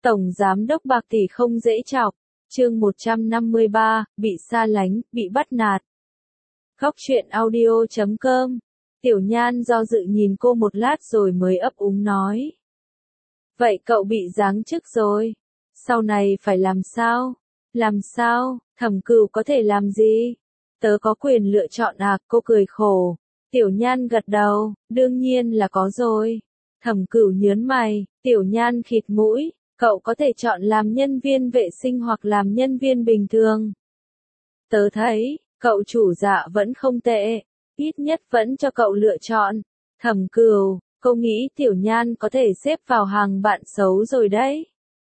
Tổng giám đốc bạc tỷ không dễ chọc. Chương 153, bị xa lánh, bị bắt nạt. Góc truyện audio.com. Tiểu Nhan do dự nhìn cô một lát rồi mới ấp úng nói. Vậy cậu bị giáng chức rồi. Sau này phải làm sao? Làm sao? Thẩm Cửu có thể làm gì? Tớ có quyền lựa chọn à? Cô cười khổ. Tiểu Nhan gật đầu, đương nhiên là có rồi. Thẩm Cửu nhớn mày, Tiểu Nhan khịt mũi. Cậu có thể chọn làm nhân viên vệ sinh hoặc làm nhân viên bình thường. Tớ thấy, cậu chủ dạ vẫn không tệ, ít nhất vẫn cho cậu lựa chọn. Thẩm Cửu, cô nghĩ Tiểu Nhan có thể xếp vào hàng bạn xấu rồi đấy.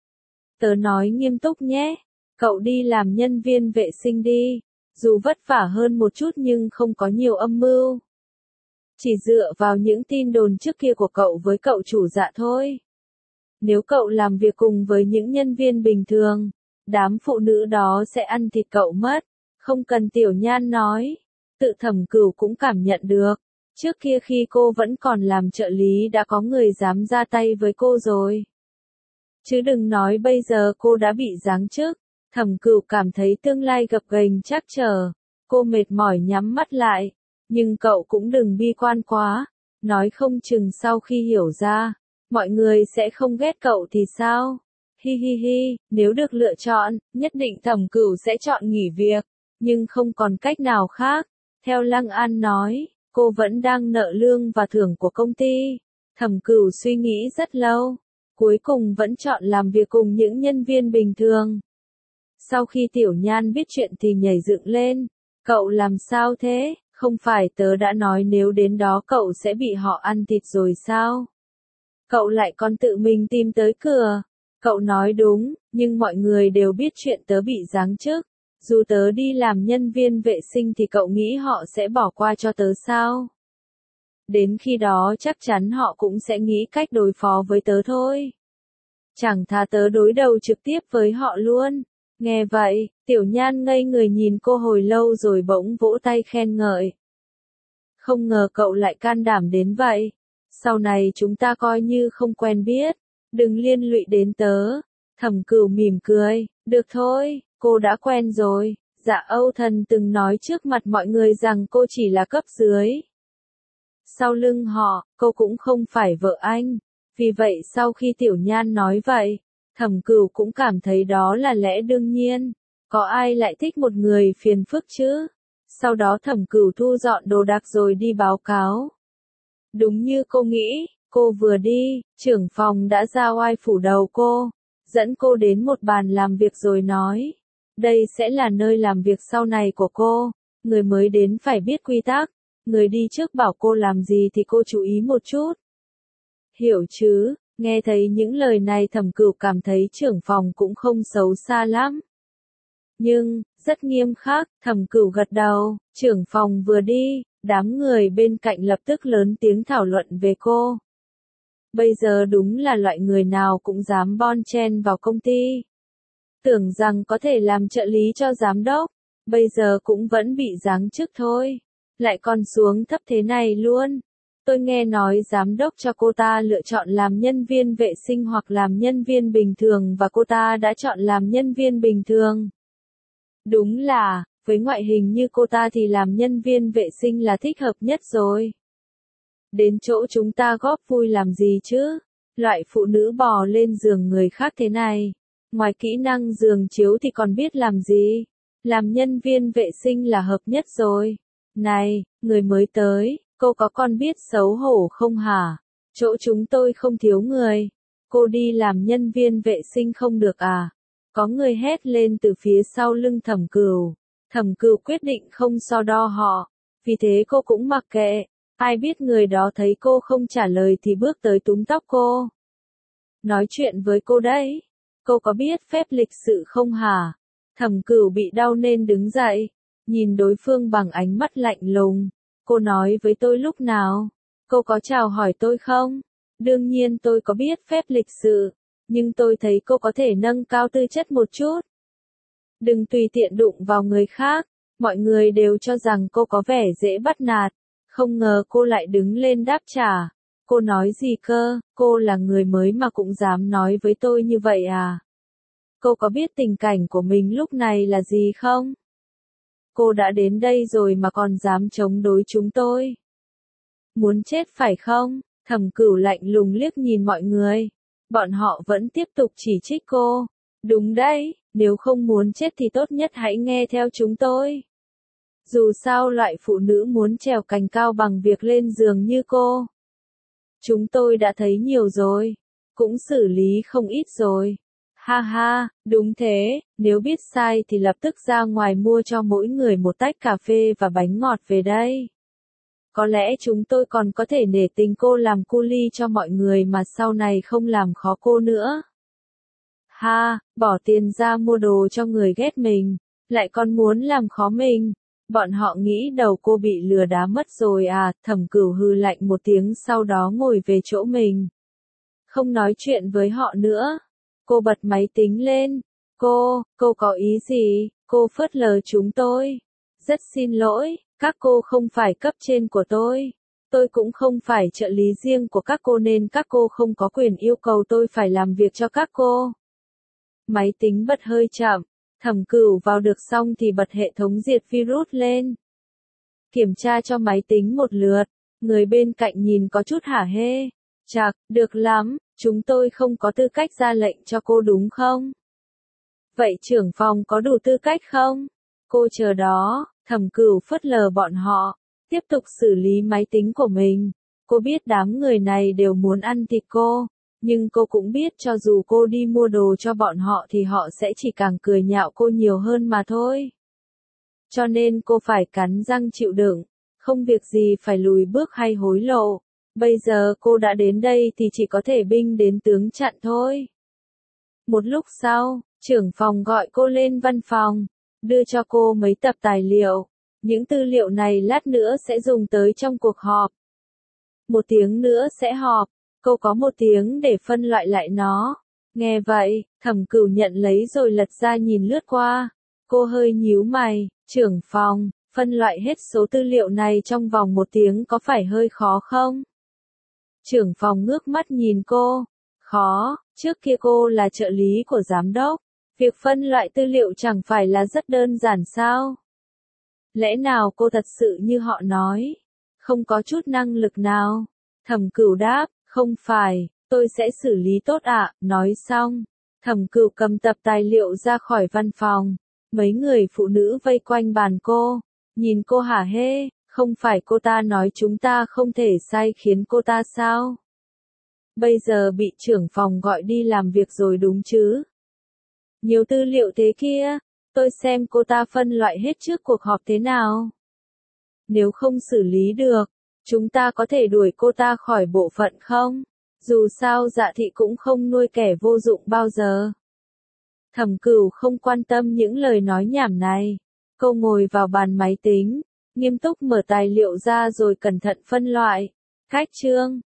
Tớ nói nghiêm túc nhé, cậu đi làm nhân viên vệ sinh đi, dù vất vả hơn một chút nhưng không có nhiều âm mưu. Chỉ dựa vào những tin đồn trước kia của cậu với cậu chủ dạ thôi. Nếu cậu làm việc cùng với những nhân viên bình thường, đám phụ nữ đó sẽ ăn thịt cậu mất. Không cần Tiểu Nhan nói, tự Thẩm Cửu cũng cảm nhận được. Trước kia khi cô vẫn còn làm trợ lý đã có người dám ra tay với cô rồi. Chứ đừng nói bây giờ cô đã bị giáng chức. Thẩm Cửu cảm thấy tương lai gập ghềnh trắc trở. Cô mệt mỏi nhắm mắt lại. Nhưng cậu cũng đừng bi quan quá. Nói không chừng sau khi hiểu ra, mọi người sẽ không ghét cậu thì sao? Hi hi hi, nếu được lựa chọn, nhất định Thẩm Cửu sẽ chọn nghỉ việc, nhưng không còn cách nào khác. Theo Lăng An nói, cô vẫn đang nợ lương và thưởng của công ty. Thẩm Cửu suy nghĩ rất lâu, cuối cùng vẫn chọn làm việc cùng những nhân viên bình thường. Sau khi Tiểu Nhan biết chuyện thì nhảy dựng lên, cậu làm sao thế? Không phải tớ đã nói nếu đến đó cậu sẽ bị họ ăn thịt rồi sao? Cậu lại còn tự mình tìm tới cửa. Cậu nói đúng, nhưng mọi người đều biết chuyện tớ bị giáng chức. Dù tớ đi làm nhân viên vệ sinh thì cậu nghĩ họ sẽ bỏ qua cho tớ sao? Đến khi đó chắc chắn họ cũng sẽ nghĩ cách đối phó với tớ thôi. Chẳng thà tớ đối đầu trực tiếp với họ luôn. Nghe vậy, Tiểu Nhan ngây người nhìn cô hồi lâu rồi bỗng vỗ tay khen ngợi. Không ngờ cậu lại can đảm đến vậy. Sau này chúng ta coi như không quen biết, đừng liên lụy đến tớ. Thẩm Cửu mỉm cười, được thôi, cô đã quen rồi. Dạ Âu Thần từng nói trước mặt mọi người rằng cô chỉ là cấp dưới. Sau lưng họ, cô cũng không phải vợ anh. Vì vậy sau khi Tiểu Nhan nói vậy, Thẩm Cửu cũng cảm thấy đó là lẽ đương nhiên. Có ai lại thích một người phiền phức chứ? Sau đó Thẩm Cửu thu dọn đồ đạc rồi đi báo cáo. Đúng như cô nghĩ, cô vừa đi, trưởng phòng đã ra oai phủ đầu cô, dẫn cô đến một bàn làm việc rồi nói. Đây sẽ là nơi làm việc sau này của cô, người mới đến phải biết quy tắc, người đi trước bảo cô làm gì thì cô chú ý một chút. Hiểu chứ, nghe thấy những lời này Thẩm Cửu cảm thấy trưởng phòng cũng không xấu xa lắm. Nhưng, rất nghiêm khắc, Thẩm Cửu gật đầu, trưởng phòng vừa đi, đám người bên cạnh lập tức lớn tiếng thảo luận về cô. Bây giờ đúng là loại người nào cũng dám bon chen vào công ty. Tưởng rằng có thể làm trợ lý cho giám đốc, bây giờ cũng vẫn bị giáng chức thôi. Lại còn xuống thấp thế này luôn. Tôi nghe nói giám đốc cho cô ta lựa chọn làm nhân viên vệ sinh hoặc làm nhân viên bình thường và cô ta đã chọn làm nhân viên bình thường. Đúng là, với ngoại hình như cô ta thì làm nhân viên vệ sinh là thích hợp nhất rồi. Đến chỗ chúng ta góp vui làm gì chứ? Loại phụ nữ bò lên giường người khác thế này. Ngoài kỹ năng giường chiếu thì còn biết làm gì? Làm nhân viên vệ sinh là hợp nhất rồi. Này, người mới tới, cô có con biết xấu hổ không hả? Chỗ chúng tôi không thiếu người. Cô đi làm nhân viên vệ sinh không được à? Có người hét lên từ phía sau lưng Thẩm Cửu. Thẩm Cửu quyết định không so đo họ. Vì thế cô cũng mặc kệ. Ai biết người đó thấy cô không trả lời thì bước tới túm tóc cô. Nói chuyện với cô đấy. Cô có biết phép lịch sự không hả? Thẩm Cửu bị đau nên đứng dậy. Nhìn đối phương bằng ánh mắt lạnh lùng. Cô nói với tôi lúc nào? Cô có chào hỏi tôi không? Đương nhiên tôi có biết phép lịch sự. Nhưng tôi thấy cô có thể nâng cao tư chất một chút. Đừng tùy tiện đụng vào người khác. Mọi người đều cho rằng cô có vẻ dễ bắt nạt. Không ngờ cô lại đứng lên đáp trả. Cô nói gì cơ, cô là người mới mà cũng dám nói với tôi như vậy à? Cô có biết tình cảnh của mình lúc này là gì không? Cô đã đến đây rồi mà còn dám chống đối chúng tôi. Muốn chết phải không? Thẩm Cửu lạnh lùng liếc nhìn mọi người. Bọn họ vẫn tiếp tục chỉ trích cô. Đúng đấy, nếu không muốn chết thì tốt nhất hãy nghe theo chúng tôi. Dù sao loại phụ nữ muốn trèo cành cao bằng việc lên giường như cô. Chúng tôi đã thấy nhiều rồi. Cũng xử lý không ít rồi. Ha ha, đúng thế, nếu biết sai thì lập tức ra ngoài mua cho mỗi người một tách cà phê và bánh ngọt về đây. Có lẽ chúng tôi còn có thể nể tình cô làm cu li cho mọi người mà sau này không làm khó cô nữa. Ha, bỏ tiền ra mua đồ cho người ghét mình, lại còn muốn làm khó mình. Bọn họ nghĩ đầu cô bị lừa đá mất rồi à, Thẩm Cửu hừ lạnh một tiếng sau đó ngồi về chỗ mình. Không nói chuyện với họ nữa. Cô bật máy tính lên. Cô có ý gì? Cô phớt lờ chúng tôi. Rất xin lỗi, các cô không phải cấp trên của tôi. Tôi cũng không phải trợ lý riêng của các cô nên các cô không có quyền yêu cầu tôi phải làm việc cho các cô. Máy tính bật hơi chậm. Thẩm Cửu vào được xong thì bật hệ thống diệt virus lên. Kiểm tra cho máy tính một lượt. Người bên cạnh nhìn có chút hả hê. Chạc, được lắm, chúng tôi không có tư cách ra lệnh cho cô đúng không? Vậy trưởng phòng có đủ tư cách không? Cô chờ đó, Thẩm Cửu phớt lờ bọn họ, tiếp tục xử lý máy tính của mình. Cô biết đám người này đều muốn ăn thịt cô, nhưng cô cũng biết cho dù cô đi mua đồ cho bọn họ thì họ sẽ chỉ càng cười nhạo cô nhiều hơn mà thôi. Cho nên cô phải cắn răng chịu đựng, không việc gì phải lùi bước hay hối lộ. Bây giờ cô đã đến đây thì chỉ có thể binh đến tướng chặn thôi. Một lúc sau, trưởng phòng gọi cô lên văn phòng, đưa cho cô mấy tập tài liệu. Những tư liệu này lát nữa sẽ dùng tới trong cuộc họp. 1 tiếng nữa sẽ họp, cô có 1 tiếng để phân loại lại nó. Nghe vậy, Thẩm Cửu nhận lấy rồi lật ra nhìn lướt qua. Cô hơi nhíu mày, trưởng phòng, phân loại hết số tư liệu này trong vòng 1 tiếng có phải hơi khó không? Trưởng phòng ngước mắt nhìn cô. Khó, trước kia cô là trợ lý của giám đốc. Việc phân loại tư liệu chẳng phải là rất đơn giản sao? Lẽ nào cô thật sự như họ nói? Không có chút năng lực nào? Thẩm Cửu đáp, không phải, tôi sẽ xử lý tốt ạ. Nói xong, Thẩm Cửu cầm tập tài liệu ra khỏi văn phòng. Mấy người phụ nữ vây quanh bàn cô, nhìn cô hả hê. Không phải cô ta nói chúng ta không thể sai khiến cô ta sao? Bây giờ bị trưởng phòng gọi đi làm việc rồi đúng chứ? Nhiều tư liệu thế kia, tôi xem cô ta phân loại hết trước cuộc họp thế nào. Nếu không xử lý được, chúng ta có thể đuổi cô ta khỏi bộ phận không? Dù sao Dạ Thị cũng không nuôi kẻ vô dụng bao giờ. Thẩm Cửu không quan tâm những lời nói nhảm này. Cô ngồi vào bàn máy tính, nghiêm túc mở tài liệu ra rồi cẩn thận phân loại. Cách chương